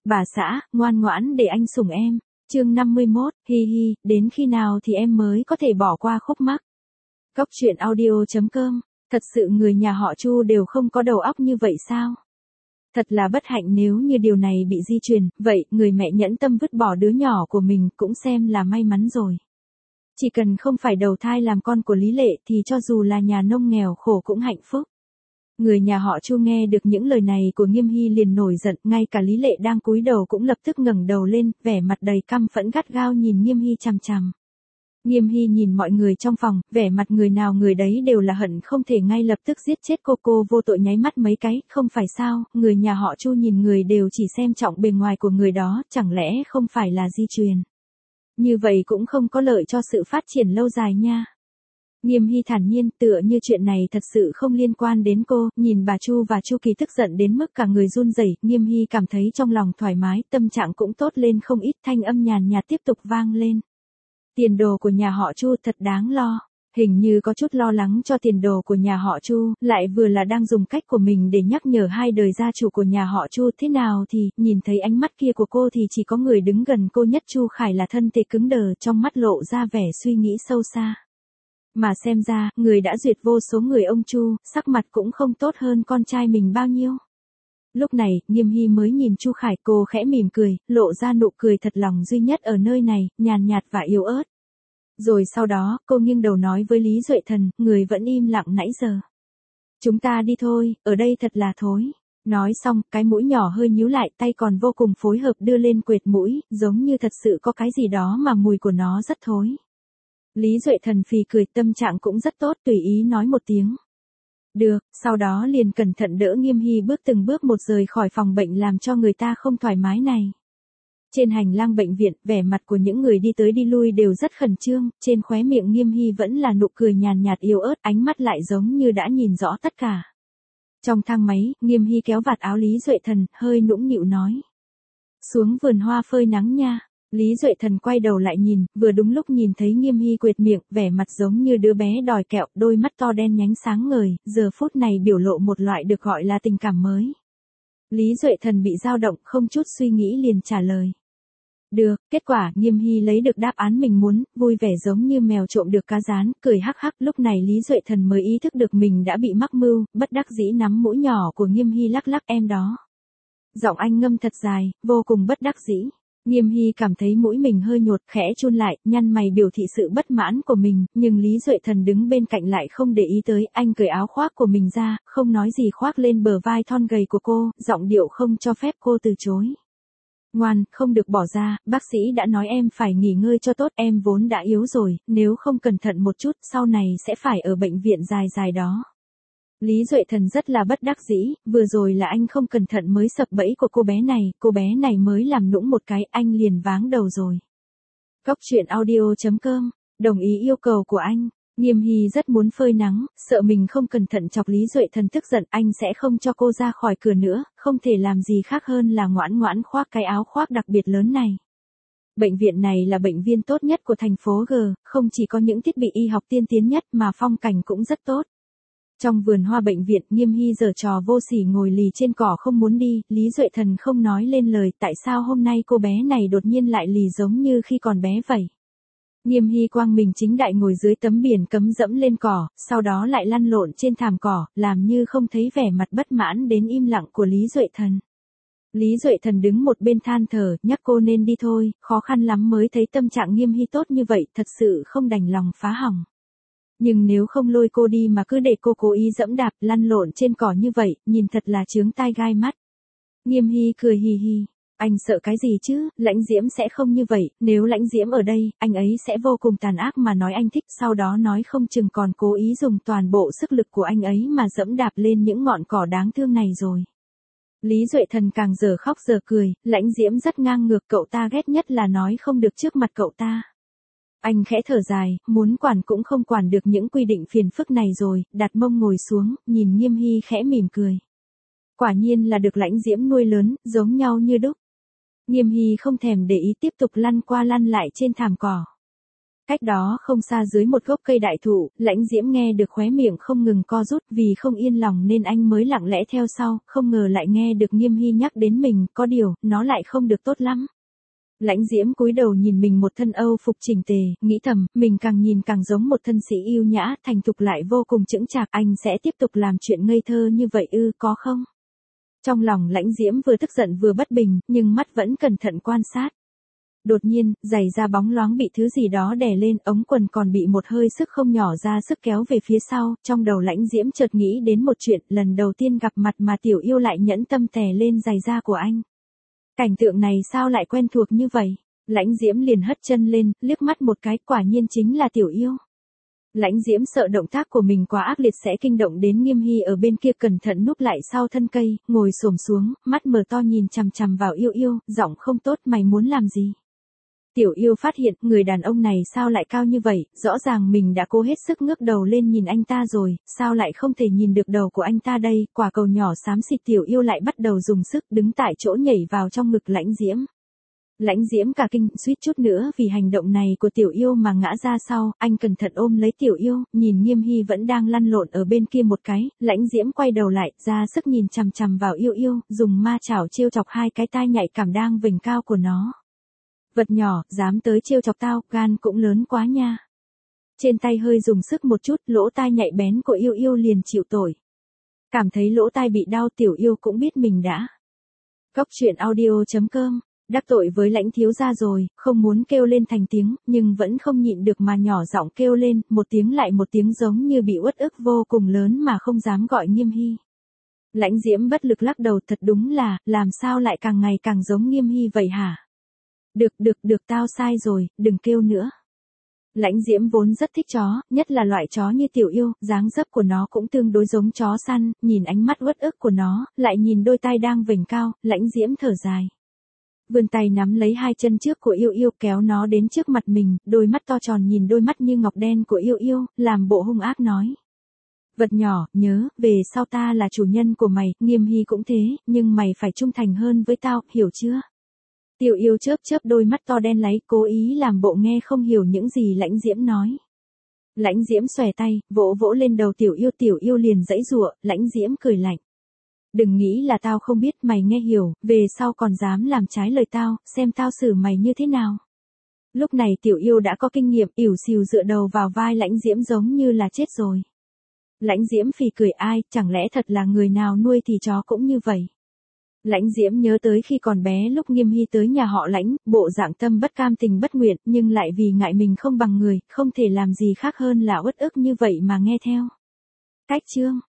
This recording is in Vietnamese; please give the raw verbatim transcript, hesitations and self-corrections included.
Bà xã, ngoan ngoãn để anh sủng em. Chương năm mươi mốt, hi hi, đến khi nào thì em mới có thể bỏ qua khúc mắc. Cốc truyện audio chấm com, thật sự người nhà họ Chu đều không có đầu óc như vậy sao? Thật là bất hạnh nếu như điều này bị di truyền, vậy người mẹ nhẫn tâm vứt bỏ đứa nhỏ của mình cũng xem là may mắn rồi. Chỉ cần không phải đầu thai làm con của Lý Lệ thì cho dù là nhà nông nghèo khổ cũng hạnh phúc. Người nhà họ Chu nghe được những lời này của Nghiêm Hy liền nổi giận, ngay cả Lý Lệ đang cúi đầu cũng lập tức ngẩng đầu lên, vẻ mặt đầy căm phẫn gắt gao nhìn Nghiêm Hy chằm chằm. Nghiêm Hy nhìn mọi người trong phòng, vẻ mặt người nào người đấy đều là hận không thể ngay lập tức giết chết cô cô vô tội nháy mắt mấy cái, không phải sao, người nhà họ Chu nhìn người đều chỉ xem trọng bề ngoài của người đó, chẳng lẽ không phải là di truyền. Như vậy cũng không có lợi cho sự phát triển lâu dài nha. Nghiêm Hy thản nhiên, tựa như chuyện này thật sự không liên quan đến cô, nhìn bà Chu và Chu Kỳ tức giận đến mức cả người run rẩy, Nghiêm Hy cảm thấy trong lòng thoải mái, tâm trạng cũng tốt lên không ít, thanh âm nhàn nhạt tiếp tục vang lên. Tiền đồ của nhà họ Chu thật đáng lo, hình như có chút lo lắng cho tiền đồ của nhà họ Chu, lại vừa là đang dùng cách của mình để nhắc nhở hai đời gia chủ của nhà họ Chu, thế nào thì, nhìn thấy ánh mắt kia của cô thì chỉ có người đứng gần cô nhất Chu Khải là thân thể cứng đờ, trong mắt lộ ra vẻ suy nghĩ sâu xa. Mà xem ra, người đã duyệt vô số người ông Chu, sắc mặt cũng không tốt hơn con trai mình bao nhiêu. Lúc này, Nghiêm Hy mới nhìn Chu Khải, cô khẽ mỉm cười, lộ ra nụ cười thật lòng duy nhất ở nơi này, nhàn nhạt và yếu ớt. Rồi sau đó, cô nghiêng đầu nói với Lý Duệ Thần, người vẫn im lặng nãy giờ. Chúng ta đi thôi, ở đây thật là thối. Nói xong, cái mũi nhỏ hơi nhíu lại, tay còn vô cùng phối hợp đưa lên quệt mũi, giống như thật sự có cái gì đó mà mùi của nó rất thối. Lý Duệ Thần phì cười, tâm trạng cũng rất tốt, tùy ý nói một tiếng. Được, sau đó liền cẩn thận đỡ Nghiêm Hy bước từng bước một rời khỏi phòng bệnh làm cho người ta không thoải mái này. Trên hành lang bệnh viện, vẻ mặt của những người đi tới đi lui đều rất khẩn trương, trên khóe miệng Nghiêm Hy vẫn là nụ cười nhàn nhạt yếu ớt, ánh mắt lại giống như đã nhìn rõ tất cả. Trong thang máy, Nghiêm Hy kéo vạt áo Lý Duệ Thần, hơi nũng nịu nói. Xuống vườn hoa phơi nắng nha. Lý Duệ Thần quay đầu lại nhìn, vừa đúng lúc nhìn thấy Nghiêm Hy quệt miệng, vẻ mặt giống như đứa bé đòi kẹo, đôi mắt to đen nhánh sáng ngời, giờ phút này biểu lộ một loại được gọi là tình cảm mới. Lý Duệ Thần bị dao động, không chút suy nghĩ liền trả lời. Được, kết quả, Nghiêm Hy lấy được đáp án mình muốn, vui vẻ giống như mèo trộm được cá rán, cười hắc hắc, lúc này Lý Duệ Thần mới ý thức được mình đã bị mắc mưu, bất đắc dĩ nắm mũi nhỏ của Nghiêm Hy lắc lắc em đó. Giọng anh ngâm thật dài, vô cùng bất đắc dĩ. Nghiêm Hy cảm thấy mũi mình hơi nhột, khẽ chun lại, nhăn mày biểu thị sự bất mãn của mình, nhưng Lý Duệ Thần đứng bên cạnh lại không để ý tới, anh cởi áo khoác của mình ra, không nói gì khoác lên bờ vai thon gầy của cô, giọng điệu không cho phép cô từ chối. Ngoan, không được bỏ ra, bác sĩ đã nói em phải nghỉ ngơi cho tốt, em vốn đã yếu rồi, nếu không cẩn thận một chút, sau này sẽ phải ở bệnh viện dài dài đó. Lý Duệ Thần rất là bất đắc dĩ, vừa rồi là anh không cẩn thận mới sập bẫy của cô bé này, cô bé này mới làm nũng một cái, anh liền váng đầu rồi. Cốc truyện audio chấm com, đồng ý yêu cầu của anh. Nghiêm Hy rất muốn phơi nắng, sợ mình không cẩn thận chọc Lý Duệ Thần tức giận, anh sẽ không cho cô ra khỏi cửa nữa, không thể làm gì khác hơn là ngoãn ngoãn khoác cái áo khoác đặc biệt lớn này. Bệnh viện này là bệnh viện tốt nhất của thành phố G, không chỉ có những thiết bị y học tiên tiến nhất mà phong cảnh cũng rất tốt. Trong vườn hoa bệnh viện, Nghiêm Hy giở trò vô sỉ ngồi lì trên cỏ không muốn đi, Lý Duệ Thần không nói lên lời, tại sao hôm nay cô bé này đột nhiên lại lì giống như khi còn bé vậy. Nghiêm Hy quang mình chính đại ngồi dưới tấm biển cấm dẫm lên cỏ, sau đó lại lăn lộn trên thảm cỏ, làm như không thấy vẻ mặt bất mãn đến im lặng của Lý Duệ Thần. Lý Duệ Thần đứng một bên than thở, nhắc cô nên đi thôi, khó khăn lắm mới thấy tâm trạng Nghiêm Hy tốt như vậy, thật sự không đành lòng phá hỏng. Nhưng nếu không lôi cô đi mà cứ để cô cố ý dẫm đạp, lăn lộn trên cỏ như vậy, nhìn thật là chướng tai gai mắt. Nghiêm Hy cười hì hì. Anh sợ cái gì chứ, Lãnh Diễm sẽ không như vậy, nếu Lãnh Diễm ở đây, anh ấy sẽ vô cùng tàn ác mà nói anh thích, sau đó nói không chừng còn cố ý dùng toàn bộ sức lực của anh ấy mà dẫm đạp lên những ngọn cỏ đáng thương này rồi. Lý Duệ Thần càng giờ khóc giờ cười, Lãnh Diễm rất ngang ngược, cậu ta ghét nhất là nói không được trước mặt cậu ta. Anh khẽ thở dài, muốn quản cũng không quản được những quy định phiền phức này rồi, đặt mông ngồi xuống, nhìn Nghiêm Hy khẽ mỉm cười. Quả nhiên là được Lãnh Diễm nuôi lớn, giống nhau như đúc. Nghiêm Hy không thèm để ý tiếp tục lăn qua lăn lại trên thảm cỏ. Cách đó không xa dưới một gốc cây đại thụ, Lãnh Diễm nghe được khóe miệng không ngừng co rút, vì không yên lòng nên anh mới lặng lẽ theo sau, không ngờ lại nghe được Nghiêm Hy nhắc đến mình, có điều, nó lại không được tốt lắm. Lãnh Diễm cúi đầu nhìn mình một thân Âu phục chỉnh tề, nghĩ thầm, mình càng nhìn càng giống một thân sĩ yêu nhã, thành thục lại vô cùng chững chạc, anh sẽ tiếp tục làm chuyện ngây thơ như vậy ư, có không? Trong lòng Lãnh Diễm vừa tức giận vừa bất bình, nhưng mắt vẫn cẩn thận quan sát. Đột nhiên, giày da bóng loáng bị thứ gì đó đè lên, ống quần còn bị một hơi sức không nhỏ ra sức kéo về phía sau, trong đầu Lãnh Diễm chợt nghĩ đến một chuyện, lần đầu tiên gặp mặt mà Tiểu Yêu lại nhẫn tâm tè lên giày da của anh. Cảnh tượng này sao lại quen thuộc như vậy? Lãnh Diễm liền hất chân lên, liếc mắt một cái, quả nhiên chính là Tiểu Yêu. Lãnh Diễm sợ động tác của mình quá ác liệt sẽ kinh động đến Nghiêm Hy ở bên kia, cẩn thận núp lại sau thân cây, ngồi xổm xuống, mắt mở to nhìn chằm chằm vào Yêu Yêu, giọng không tốt, mày muốn làm gì? Tiểu Yêu phát hiện, người đàn ông này sao lại cao như vậy, rõ ràng mình đã cố hết sức ngước đầu lên nhìn anh ta rồi, sao lại không thể nhìn được đầu của anh ta đây, quả cầu nhỏ xám xịt. Tiểu Yêu lại bắt đầu dùng sức, đứng tại chỗ nhảy vào trong ngực Lãnh Diễm. Lãnh Diễm cả kinh, suýt chút nữa vì hành động này của Tiểu Yêu mà ngã ra sau, anh cẩn thận ôm lấy Tiểu Yêu, nhìn Nghiêm Hy vẫn đang lăn lộn ở bên kia một cái, Lãnh Diễm quay đầu lại, ra sức nhìn chằm chằm vào Yêu Yêu, dùng ma chảo trêu chọc hai cái tai nhạy cảm đang vểnh cao của nó. Vật nhỏ, dám tới trêu chọc tao, gan cũng lớn quá nha. Trên tay hơi dùng sức một chút, lỗ tai nhạy bén của Yêu Yêu liền chịu tội. Cảm thấy lỗ tai bị đau, Tiểu Yêu cũng biết mình đã. Góc truyện audio chấm com, đắc tội với Lãnh thiếu gia rồi, không muốn kêu lên thành tiếng, nhưng vẫn không nhịn được mà nhỏ giọng kêu lên, một tiếng lại một tiếng giống như bị uất ức vô cùng lớn mà không dám gọi Nghiêm Hy. Lãnh Diễm bất lực lắc đầu, thật đúng là, làm sao lại càng ngày càng giống Nghiêm Hy vậy hả? Được, được, được, tao sai rồi, đừng kêu nữa. Lãnh Diễm vốn rất thích chó, nhất là loại chó như Tiểu Yêu, dáng dấp của nó cũng tương đối giống chó săn, nhìn ánh mắt uất ức của nó, lại nhìn đôi tai đang vểnh cao, Lãnh Diễm thở dài. Vươn tay nắm lấy hai chân trước của Yêu Yêu, kéo nó đến trước mặt mình, đôi mắt to tròn nhìn đôi mắt như ngọc đen của Yêu Yêu, làm bộ hung ác nói. Vật nhỏ, nhớ, về sau ta là chủ nhân của mày, Nghiêm Hy cũng thế, nhưng mày phải trung thành hơn với tao, hiểu chưa? Tiểu Yêu chớp chớp đôi mắt to đen láy, cố ý làm bộ nghe không hiểu những gì Lãnh Diễm nói. Lãnh Diễm xòe tay, vỗ vỗ lên đầu Tiểu Yêu, Tiểu Yêu liền giãy giụa, Lãnh Diễm cười lạnh. Đừng nghĩ là tao không biết, mày nghe hiểu, về sau còn dám làm trái lời tao, xem tao xử mày như thế nào. Lúc này Tiểu Yêu đã có kinh nghiệm, ỉu xìu dựa đầu vào vai Lãnh Diễm giống như là chết rồi. Lãnh Diễm phì cười, ai, chẳng lẽ thật là người nào nuôi thì chó cũng như vậy. Lãnh Diễm nhớ tới khi còn bé lúc Nghiêm Hy tới nhà họ Lãnh, bộ dạng tâm bất cam tình bất nguyện, nhưng lại vì ngại mình không bằng người, không thể làm gì khác hơn là uất ức như vậy mà nghe theo. Cách chương